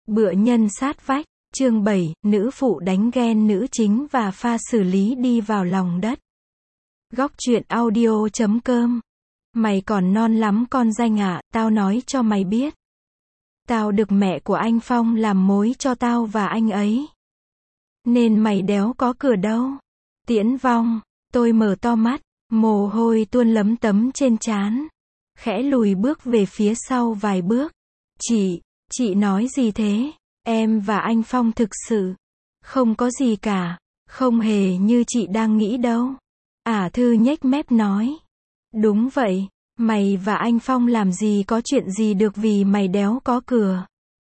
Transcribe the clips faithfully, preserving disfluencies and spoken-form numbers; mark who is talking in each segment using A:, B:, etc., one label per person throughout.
A: Bựa nhân sát vách, chương bảy, nữ phụ đánh ghen nữ chính và pha xử lý đi vào lòng đất. Góc truyện audio chấm com. Mày còn non lắm con danh ạ, tao nói cho mày biết. Tao được mẹ của anh Phong làm mối cho tao và anh ấy. Nên mày đéo có cửa đâu. Tiễn Vong, tôi mở to mắt, mồ hôi tuôn lấm tấm trên trán. Khẽ lùi bước về phía sau vài bước. Chị, chị nói gì thế? Em và anh Phong thực sự không có gì cả, không hề như chị đang nghĩ đâu. Ả Thư nhếch mép nói. Đúng vậy, mày và anh Phong làm gì có chuyện gì được vì mày đéo có cửa.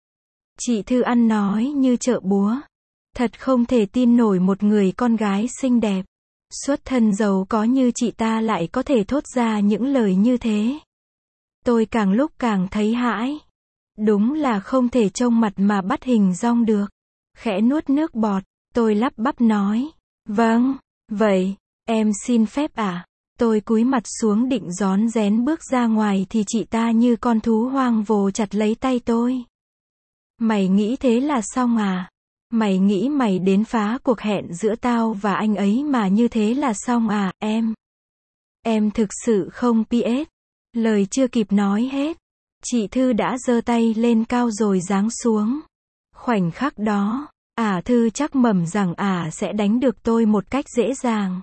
A: Chị Thư ăn nói như chợ búa. Thật không thể tin nổi một người con gái xinh đẹp, xuất thân giàu có như chị ta lại có thể thốt ra những lời như thế. Tôi càng lúc càng thấy hãi. Đúng là không thể trông mặt mà bắt hình dong được. Khẽ nuốt nước bọt, tôi lắp bắp nói. Vâng, vậy, em xin phép ạ. À? Tôi cúi mặt xuống định rón rén bước ra ngoài thì chị ta như con thú hoang vồ chặt lấy tay tôi. Mày nghĩ thế là xong à? Mày nghĩ mày đến phá cuộc hẹn giữa tao và anh ấy mà như thế là xong à, em? Em thực sự không pê ét. Lời chưa kịp nói hết, chị Thư đã giơ tay lên cao rồi giáng xuống. Khoảnh khắc đó, Ả Thư chắc mẩm rằng Ả sẽ đánh được tôi một cách dễ dàng.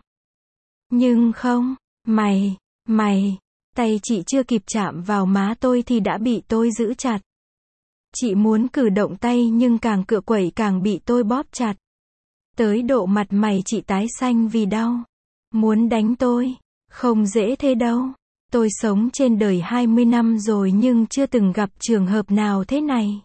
A: Nhưng không, mày, mày, tay chị chưa kịp chạm vào má tôi thì đã bị tôi giữ chặt. Chị muốn cử động tay nhưng càng cựa quẩy càng bị tôi bóp chặt. Tới độ mặt mày chị tái xanh vì đau. Muốn đánh tôi, không dễ thế đâu. Tôi sống trên đời hai mươi năm rồi nhưng chưa từng gặp trường hợp nào thế này.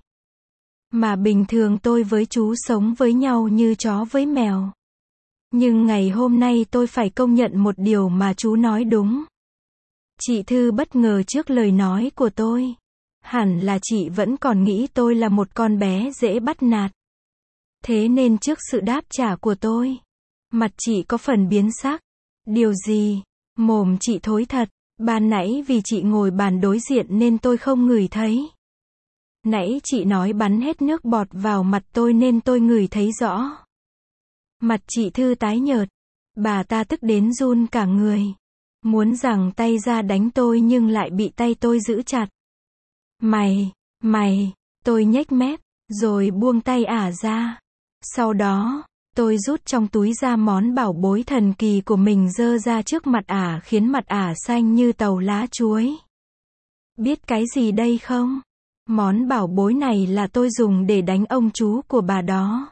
A: Mà bình thường tôi với chú sống với nhau như chó với mèo. Nhưng ngày hôm nay tôi phải công nhận một điều mà chú nói đúng. Chị Thư bất ngờ trước lời nói của tôi. Hẳn là chị vẫn còn nghĩ tôi là một con bé dễ bắt nạt. Thế nên trước sự đáp trả của tôi, mặt chị có phần biến sắc. Điều gì? Mồm chị thối thật. Ban nãy vì chị ngồi bàn đối diện nên tôi không ngửi thấy. Nãy chị nói bắn hết nước bọt vào mặt tôi nên tôi ngửi thấy rõ. Mặt chị Thư tái nhợt. Bà ta tức đến run cả người. Muốn giằng tay ra đánh tôi nhưng lại bị tay tôi giữ chặt. Mày, mày, tôi nhếch mép, rồi buông tay Ả ra. Sau đó, tôi rút trong túi ra món bảo bối thần kỳ của mình giơ ra trước mặt Ả khiến mặt Ả xanh như tàu lá chuối. Biết cái gì đây không? Món bảo bối này là tôi dùng để đánh ông chú của bà đó.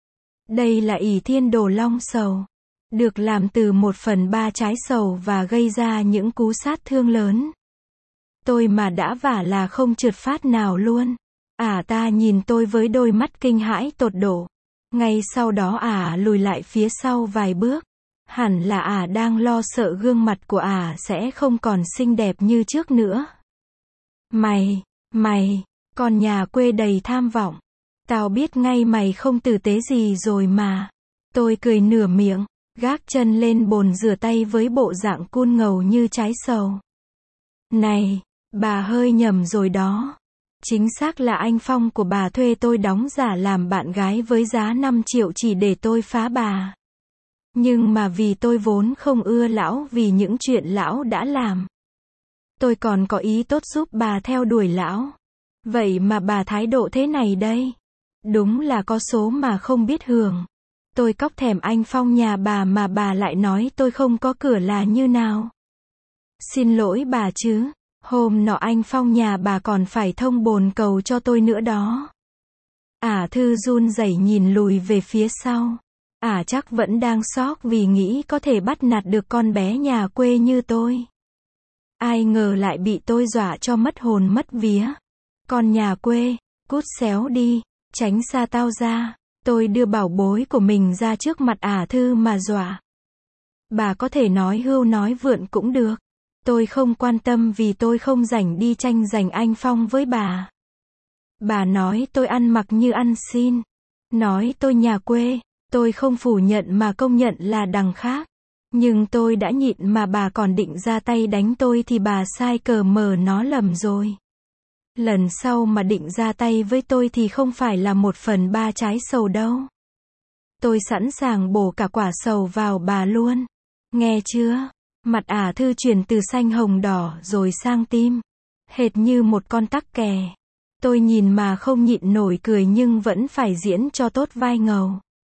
A: Đây là ỷ thiên đồ long sầu. Được làm từ một phần ba trái sầu và gây ra những cú sát thương lớn. Tôi mà đã vả là không trượt phát nào luôn. Ả ta nhìn tôi với đôi mắt kinh hãi tột độ. Ngay sau đó Ả lùi lại phía sau vài bước. Hẳn là Ả đang lo sợ gương mặt của Ả sẽ không còn xinh đẹp như trước nữa. Mày, mày, con nhà quê đầy tham vọng. Tao biết ngay mày không tử tế gì rồi mà. Tôi cười nửa miệng, gác chân lên bồn rửa tay với bộ dạng cool ngầu như trái sầu. Này, bà hơi nhầm rồi đó. Chính xác là anh Phong của bà thuê tôi đóng giả làm bạn gái với giá năm triệu chỉ để tôi phá bà. Nhưng mà vì tôi vốn không ưa lão vì những chuyện lão đã làm. Tôi còn có ý tốt giúp bà theo đuổi lão. Vậy mà bà thái độ thế này đây. Đúng là có số mà không biết hưởng. Tôi cóc thèm anh Phong nhà bà mà bà lại nói tôi không có cửa là như nào. Xin lỗi bà chứ. Hôm nọ anh Phong nhà bà còn phải thông bồn cầu cho tôi nữa đó. Ả Thư run rẩy nhìn lùi về phía sau. Ả chắc vẫn đang sốc vì nghĩ có thể bắt nạt được con bé nhà quê như tôi. Ai ngờ lại bị tôi dọa cho mất hồn mất vía. Con nhà quê, cút xéo đi, tránh xa tao ra. Tôi đưa bảo bối của mình ra trước mặt Ả Thư mà dọa. Bà có thể nói hưu nói vượn cũng được. Tôi không quan tâm vì tôi không rảnh đi tranh giành anh Phong với bà. Bà nói tôi ăn mặc như ăn xin. Nói tôi nhà quê. Tôi không phủ nhận mà công nhận là đằng khác. Nhưng tôi đã nhịn mà bà còn định ra tay đánh tôi thì bà sai cờ mờ nó lầm rồi. Lần sau mà định ra tay với tôi thì không phải là một phần ba trái sầu đâu. Tôi sẵn sàng bổ cả quả sầu vào bà luôn. Nghe chưa? Mặt ả Thư chuyển từ xanh hồng đỏ rồi sang tím. Hệt như một con tắc kè. Tôi nhìn mà không nhịn nổi cười nhưng vẫn phải diễn cho tốt vai ngầu.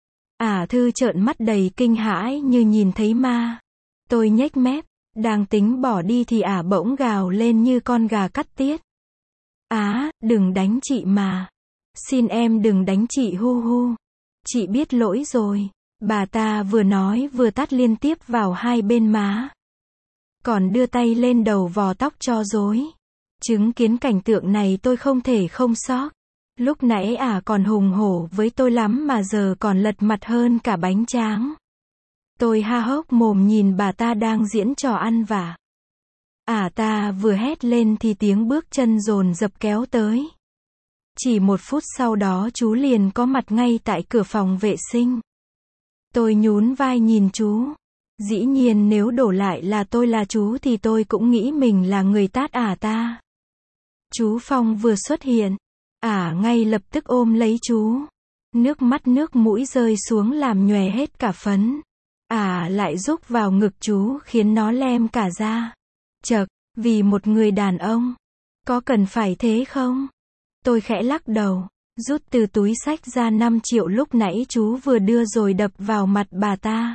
A: Ả Thư trợn mắt đầy kinh hãi như nhìn thấy ma. Tôi nhếch mép, đang tính bỏ đi thì ả bỗng gào lên như con gà cắt tiết. Á, đừng đánh chị mà. Xin em đừng đánh chị hu hu. Chị biết lỗi rồi. Bà ta vừa nói vừa tát liên tiếp vào hai bên má. Còn đưa tay lên đầu vò tóc cho rối. Chứng kiến cảnh tượng này tôi không thể không sốc. Lúc nãy ả còn hùng hổ với tôi lắm mà giờ còn lật mặt hơn cả bánh tráng. Tôi há hốc mồm nhìn bà ta đang diễn trò ăn vạ. Ả ta vừa hét lên thì tiếng bước chân dồn dập kéo tới. Chỉ một phút sau đó chú liền có mặt ngay tại cửa phòng vệ sinh. Tôi nhún vai nhìn chú. Dĩ nhiên nếu đổ lại là tôi là chú thì tôi cũng nghĩ mình là người tát ả ta. Chú Phong vừa xuất hiện. Ả ngay lập tức ôm lấy chú. Nước mắt nước mũi rơi xuống làm nhòe hết cả phấn. Ả lại rúc vào ngực chú khiến nó lem cả da. Chậc, vì một người đàn ông. Có cần phải thế không? Tôi khẽ lắc đầu. Rút từ túi xách ra năm triệu lúc nãy chú vừa đưa rồi đập vào mặt bà ta.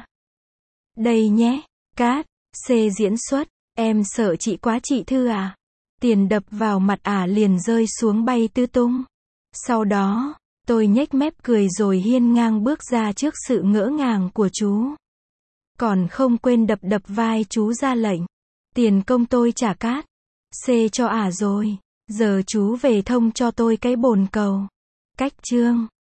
A: Đây nhé. Cát. C diễn xuất. Em sợ chị quá chị Thư à? Tiền đập vào mặt ả liền rơi xuống bay tứ tung. Sau đó, tôi nhếch mép cười rồi hiên ngang bước ra trước sự ngỡ ngàng của chú. Còn không quên đập đập vai chú ra lệnh. Tiền công tôi trả Cát. C cho ả rồi. Giờ chú về thông cho tôi cái bồn cầu. Cách chương.